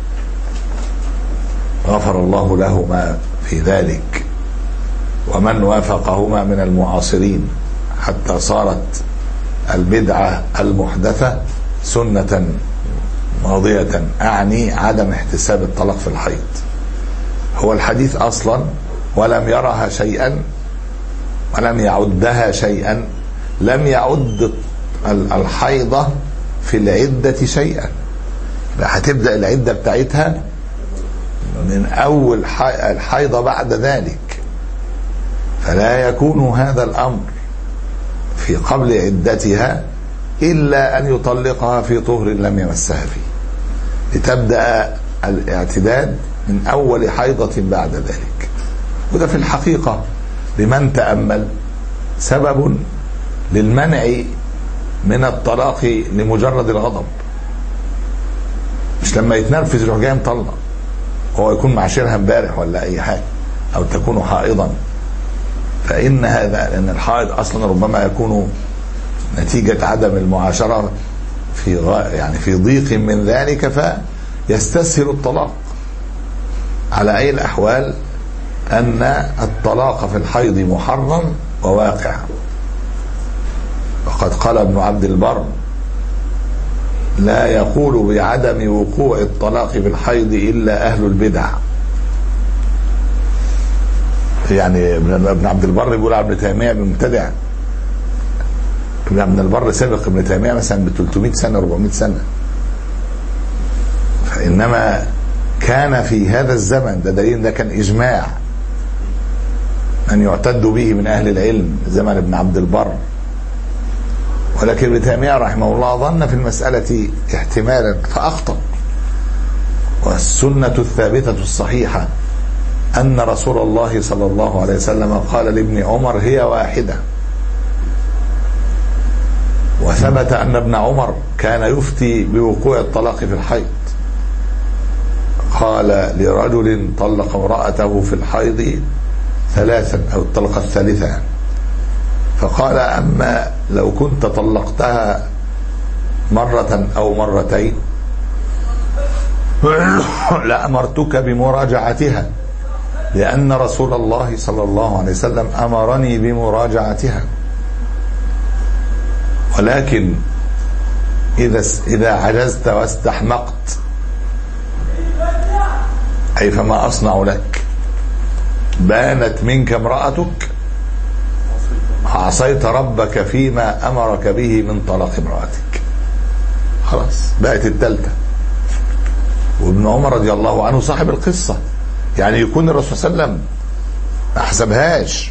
غفر الله لهما في ذلك ومن وافقهما من المعاصرين، حتى صارت البدعة المحدثة سنة ماضية، أعني عدم احتساب الطلاق في الحيض. هو الحديث أصلا ولم يرها شيئا ولم يعدها شيئا، لم يعد الحيضة في العدة شيئا، هتبدأ العدة بتاعتها من أول الحيضة بعد ذلك، فلا يكون هذا الأمر في قبل عدتها إلا أن يطلقها في طهر لم يمسها فيه، لتبدأ الاعتداد من أول حيضة بعد ذلك. وده في الحقيقة لمن تأمل سبب للمنع من الطلاق لمجرد الغضب، مش لما يتنرفز يروح جاي مطلق، هو يكون معاشرها امبارح ولا أي حاجة، أو تكون حائضا، فإن هذا لأن الحائض أصلا ربما يكون نتيجة عدم المعاشرة في غ... يعني في ضيق من ذلك فيستسهل الطلاق. على أي الأحوال أن الطلاق في الحيض محرم وواقع، وقد قال ابن عبد البر: لا يقول بعدم وقوع الطلاق في الحيض إلا أهل البدع. يعني ابن عبد البر بيقول ابن تيمية بمبتدع. ابن عبد البر سبق ابن تيمية مثلا ب ثلاثمائة سنة أربعمائة سنة، فإنما كان في هذا الزمن، ده دليل، ده كان إجماع من يعتد به من أهل العلم زمن ابن عبد البر. ولكن ابن تيمية رحمه الله ظن في المسألة احتمالا فأخطأ. والسنة الثابتة الصحيحة أن رسول الله صلى الله عليه وسلم قال لابن عمر: هي واحدة. وثبت أن ابن عمر كان يفتي بوقوع الطلاق في الحيض، قال لرجل طلق امرأته في الحيض ثلاثا أو الطلقة الثالثة، فقال: أما لو كنت طلقتها مرة أو مرتين لأمرتك بمراجعتها، لأن رسول الله صلى الله عليه وسلم أمرني بمراجعتها. ولكن إذا إذا عجزت واستحمقت، أي فما أصنع لك، بانت منك امرأتك، عصيت ربك فيما أمرك به من طلاق امرأتك. خلاص بقت الثالثة. وابن عمر رضي الله عنه صاحب القصة، يعني يكون الرسول صلى الله عليه وسلم ما حسبهاش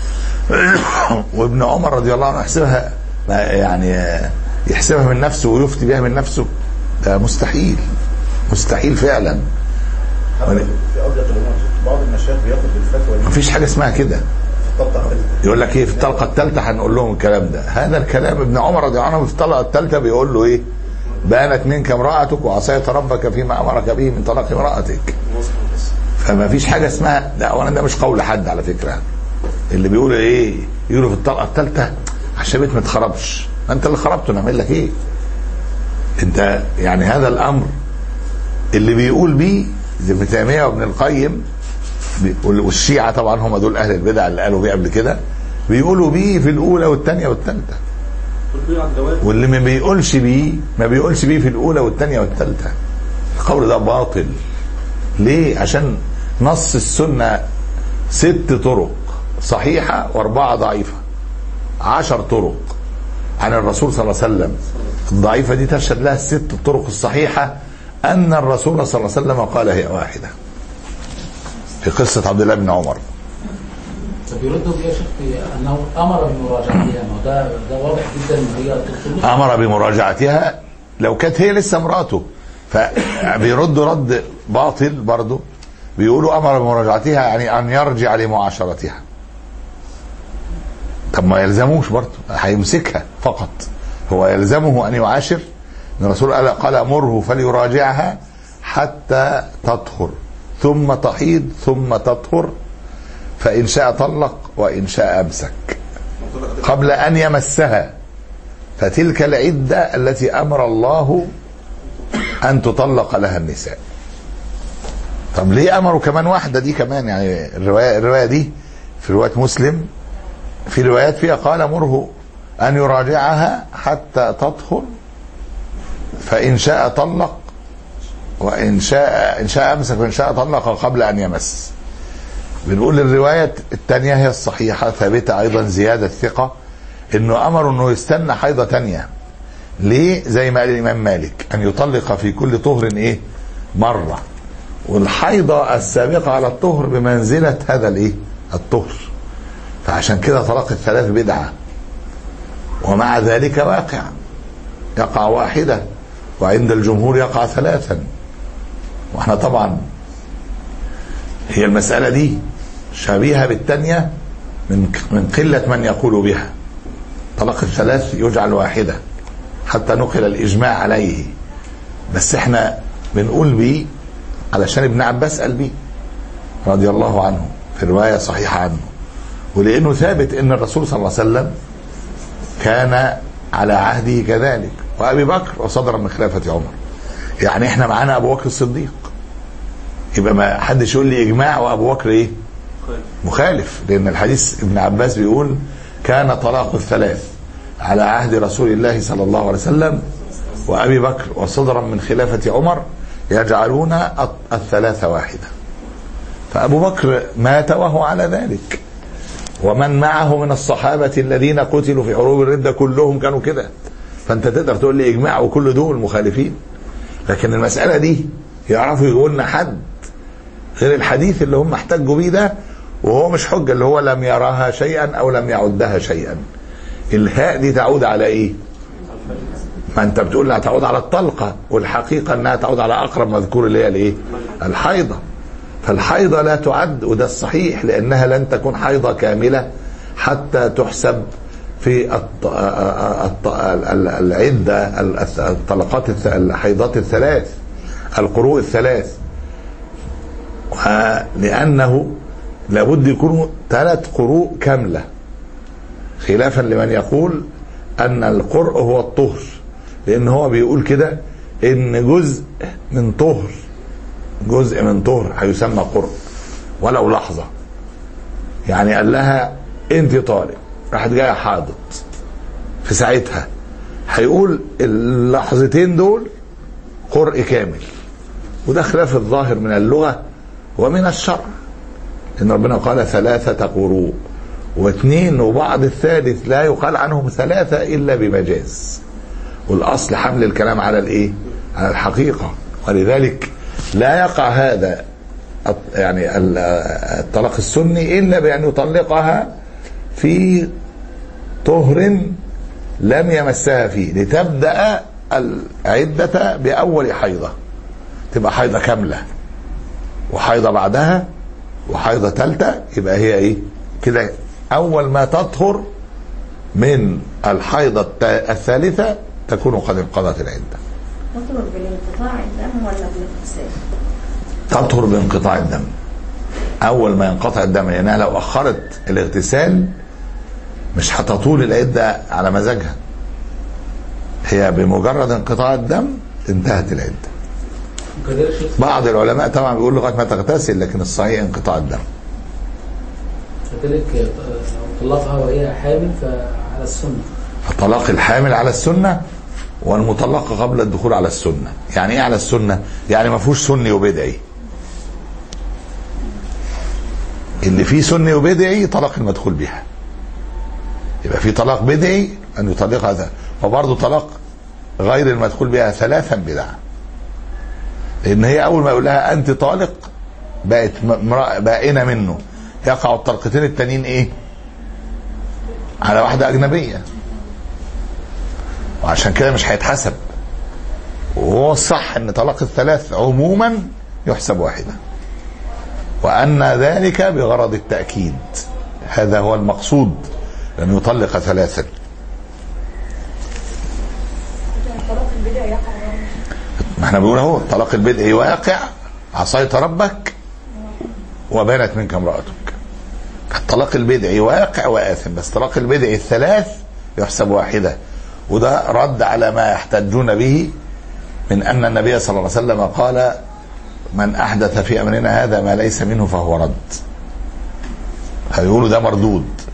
وابن عمر رضي الله عنه يحسبها، يعني يحسبها من نفسه ويفتي بها من نفسه، ده مستحيل، مستحيل فعلا. في أوجه بعض المشايخ بياخد بالفتوى، ما فيش حاجة اسمها كده. يقول لك ايه في الطلقة الثالثة هنقول لهم الكلام ده، هذا الكلام ابن عمر رضي الله عنه في الطلقة الثالثة بيقول له ايه؟ بانت منك امرأتك وعصيت ربك فيما امرك به من طلاق امرأتك. فما فيش حاجة اسمها ده، وانا ده مش قول حد على فكرة. اللي بيقول ايه؟ يقولوا في الطلقة الثالثة عشان بيت ما تخربش، انت اللي خربته، نعمل لك ايه؟ انت يعني هذا الامر اللي بيقول بيه زي ابن تيمية وابن القيم والشيعة طبعا هم دول اهل البدع اللي قالوا بيه قبل كده، بيقولوا بيه في الاولى والثانية والثالثة. واللي ما بيقولش بيه ما بيقولش بيه في الاولى والثانية والثالثة. القول ده باطل. ليه؟ عشان نص السنة ست طرق صحيحة واربعة ضعيفة، عشر طرق عن الرسول صلى الله عليه وسلم. الضعيفة دي تشهد لها الست الطرق الصحيحة أن الرسول صلى الله عليه وسلم قال هي واحدة في قصة عبد الله بن عمر. فبيردوا بيها شيخ أنه أمر بمراجعتها، ده ده واضح جدا إن هي أمر بمراجعتها لو كانت هي لسه امراته، فبيردوا رد باطل برضه، بيقولوا أمر بمراجعتها يعني أن يرجع لمعاشرتها. طب ما يلزموش برضه، هيمسكها فقط، هو يلزمه أن يعاشر. الرسول قال قال أمره فليراجعها حتى تطهر ثم تحيض ثم تطهر، فإن شاء طلق وإن شاء أمسك قبل أن يمسها، فتلك العدة التي أمر الله أن تطلق لها النساء. طب ليه أمروا كمان واحدة دي كمان؟ يعني الرواية, الرواية دي في رواية مسلم في روايات فيها قال مره أن يراجعها حتى تطهر فإن شاء طلق وإن شاء إن شاء أمسك وإن شاء طلق قبل أن يمس. بنقول الرواية الثانية هي الصحيحة ثابتة أيضا زيادة ثقة إنه أمر إنه يستنى حيضة تانية. ليه؟ زي ما قال الإمام مالك أن يطلق في كل طهر إيه؟ مرة. والحيضة السابقة على الطهر بمنزلة هذا الإيه؟ الطهر. فعشان كده طلاق الثلاث بدعة، ومع ذلك واقع يقع واحدة وعند الجمهور يقع ثلاثا. واحنا طبعا هي المسألة دي شبيهة بالتانية من من قلة من يقول بها. طلاق الثلاث يجعل واحدة حتى نقل الإجماع عليه، بس احنا بنقول بيه علشان ابن عباس قال بيه رضي الله عنه في رواية صحيحة عنه، ولأنه ثابت ان الرسول صلى الله عليه وسلم كان على عهده كذلك، وأبي بكر وصدر من خلافة عمر. يعني احنا معانا أبو بكر الصديق، يبقى ما حدش يقول لي إجماع وأبو بكر إيه؟ مخالف، لأن الحديث ابن عباس بيقول كان طلاق الثلاث على عهد رسول الله صلى الله عليه وسلم وأبي بكر وصدرا من خلافة عمر يجعلون الثلاث واحدة. فأبو بكر مات وهو على ذلك، ومن معه من الصحابة الذين قتلوا في حروب الردة كلهم كانوا كده. فأنت تقدر تقول لي إجماع وكل دول مخالفين، لكن المسألة دي يعرفوا يقول لنا حد غير الحديث اللي هم احتجوا بيه ده، وهو مش حجة، اللي هو لم يراها شيئا أو لم يعدها شيئا. الهاء دي تعود على إيه؟ ما أنت بتقول لها تعود على الطلقة، والحقيقة أنها تعود على أقرب مذكور اللي هي الإيه؟ الحيضة. فالحيضة لا تعد، وده الصحيح، لأنها لن تكون حيضة كاملة حتى تحسب في العدة الطلقات الحيضات الثلاث القروء الثلاث، لأنه لابد يكونوا ثلاث قروء كاملة، خلافا لمن يقول أن القرء هو الطهر، لأن هو بيقول كده إن جزء من طهر جزء من طهر هيسمى قرء ولو لحظة. يعني قال لها أنت طالق، راحت جاية حاضت، في ساعتها هيقول اللحظتين دول قرء كامل، وده خلاف الظاهر من اللغة ومن الشرع، إن ربنا قال ثلاثة قروء، واثنين وبعض الثالث لا يقال عنهم ثلاثة إلا بمجاز، والأصل حمل الكلام على الإيه؟ على الحقيقة. ولذلك لا يقع هذا يعني الطلاق السني إلا بأن يطلقها في طهر لم يمسها فيه، لتبدأ العدة بأول حيضة، تبقى حيضة كاملة، وحيضة بعدها وحيضة ثالثة، يبقى هي ايه كده أول ما تطهر من الحيضة الثالثة تكون قد انقضت العدة. تطهر بانقطاع الدم ولا بالاغتسال؟ تطهر بانقطاع الدم أول ما ينقطع الدم، لأنها يعني لو أخرت الاغتسال مش هتطول العدة على مزاجها، هي بمجرد انقطاع الدم انتهت العدة. بعض العلماء طبعا بيقول لغاية ما تغتسل، لكن الصحيح انقطاع الدم. كذلك طلقها وهي حامل فعلى السنة. الطلاق الحامل على السنة، والمطلقة قبل الدخول على السنة. يعني ايه على السنة؟ يعني ما فيهوش سني وبدعي. اللي فيه سني وبدعي طلاق المدخول بها، يبقى في طلاق بدعي أن يطلقها ذا، وبرضه طلاق غير المدخول بها ثلاثا بدعة، لأن هي أول ما يقول لها أنت طالق بقت بائنة منه، يقع الطلقتين التانيين إيه؟ على واحدة أجنبية، وعشان كده مش هيتحسب. وهو الصح أن طلاق الثلاث عموما يحسب واحدة، وأن ذلك بغرض التأكيد، هذا هو المقصود، أن يطلق ثلاثا. ما احنا بنقول اهو طلاق البدء واقع، عصيت ربك وبانت منك امرأتك. الطلاق البدعي واقع وآثم، بس طلاق البدعي الثلاث يحسب واحدة، وده رد على ما يحتجون به من أن النبي صلى الله عليه وسلم قال من أحدث في أمرنا هذا ما ليس منه فهو رد. هيقولوا ده مردود،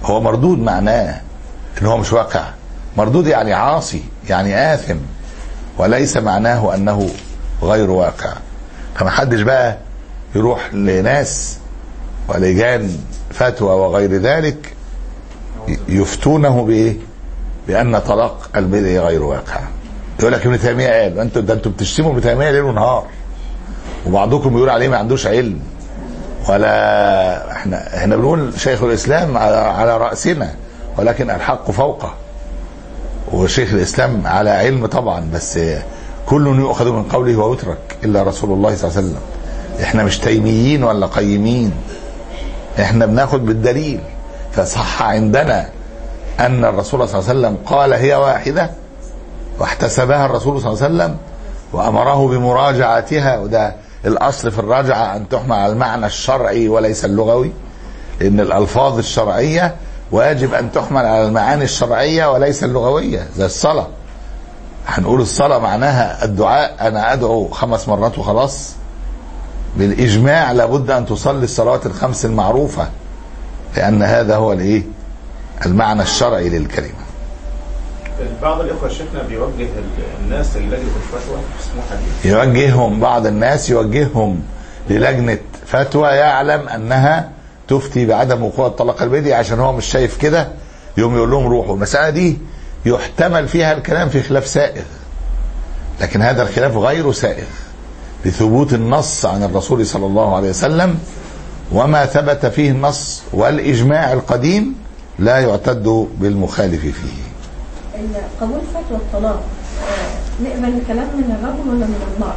هو مردود معناه ان هو مش واقع. مردود يعني عاصي، يعني آثم، وليس معناه انه غير واقع. فما حدش بقى يروح لناس ولجان فتوى وغير ذلك يفتونه بايه؟ بان طلاق البدع غير واقع. يقول لك ابن تيميه قال، انتوا ده انتوا بتشتموا ابن تيميه ليل ونهار، وبعضكم بيقول عليه ما عندوش علم، ولا احنا احنا بنقول شيخ الاسلام على, على راسنا، ولكن الحق فوقه، وشيخ الاسلام على علم طبعا، بس كل يؤخذ من قوله ويترك الا رسول الله صلى الله عليه وسلم. احنا مش تيميين ولا قيمين، احنا بناخد بالدليل. فصح عندنا ان الرسول صلى الله عليه وسلم قال هي واحده، واحتسبها الرسول صلى الله عليه وسلم وامره بمراجعتها، وده الاصل في الرجعه ان تحمل على المعنى الشرعي وليس اللغوي، لان الالفاظ الشرعيه واجب ان تحمل على المعاني الشرعيه وليس اللغويه. زي الصلاه، هنقول الصلاه معناها الدعاء، انا ادعو خمس مرات وخلاص؟ بالاجماع لابد ان تصلي الصلوات الخمس المعروفه، لان هذا هو الايه؟ المعنى الشرعي للكلمه. بعض الاخوه شيخنا بيوجه الناس للجنه الفتوى مسموحه دي، يوجههم بعض الناس يوجههم للجنه فتوى يعلم انها تفتي بعدم وقوع الطلاق البدعي، عشان هو مش شايف كده يوم يقول لهم روحوا. المساله دي يحتمل فيها الكلام في خلاف سائغ، لكن هذا الخلاف غير سائغ لثبوت النص عن الرسول صلى الله عليه وسلم، وما ثبت فيه النص والإجماع القديم لا يعتد بالمخالف فيه. قبول فتوى الطلاق نقبل الكلام من الرجل ولا من المرأة؟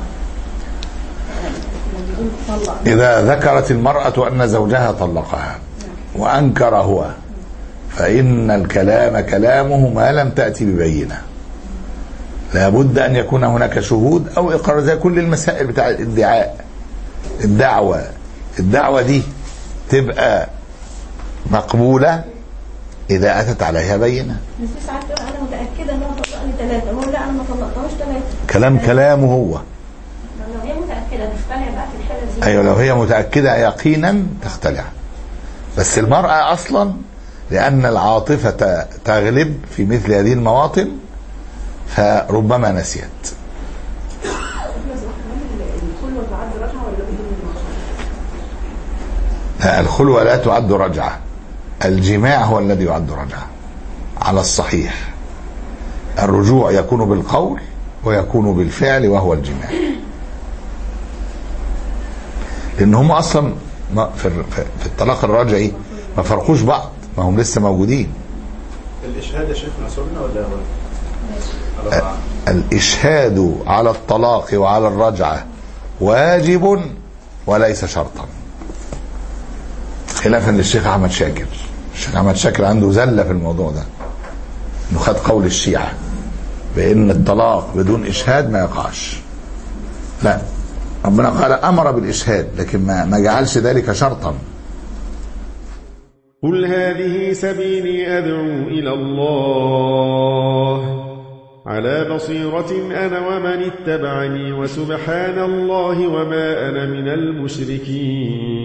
إذا ذكرت المرأة أن زوجها طلقها وأنكر هو، فإن الكلام كلامه ما لم تأتي ببينة. لابد أن يكون هناك شهود أو إقرار، زي كل المسائل بتاع الادعاء. الدعوة الدعوة دي تبقى مقبولة إذا أتت عليها بينة. بس في ساعات تقول أنا متأكدة إن هو طلقني ثلاثة، هو لا أنا ما طلقتهاش ثلاثة. كلام كلامه هو. لو هي متأكدة تختلع بقى في الحالة دي. أيوة، لو هي متأكدة يقينا تختلع. بس المرأة أصلا لأن العاطفة تغلب في مثل هذه المواطن فربما نسيت. لا، الخلوة لا تعد رجعة، الجماع هو الذي يعد رجعة على الصحيح. الرجوع يكون بالقول ويكون بالفعل وهو الجماع، لأن هم أصلا في الطلاق الرجعي ما فرقوش بعض، ما هم لسه موجودين. الإشهاد يا شيخنا سنة ولا هو؟ الإشهاد على الطلاق وعلى الرجعة واجب وليس شرطا، خلافا للشيخ أحمد شاكر. الشيخ أحمد شاكر عنده زلة في الموضوع ده، انه خد قول الشيعة بأن الطلاق بدون إشهاد ما يقعش. لا، ربنا قال أمر بالإشهاد لكن ما ما جعلش ذلك شرطا. قل هذه سبيلي أدعو إلى الله على بصيرة أنا ومن اتبعني وسبحان الله وما أنا من المشركين.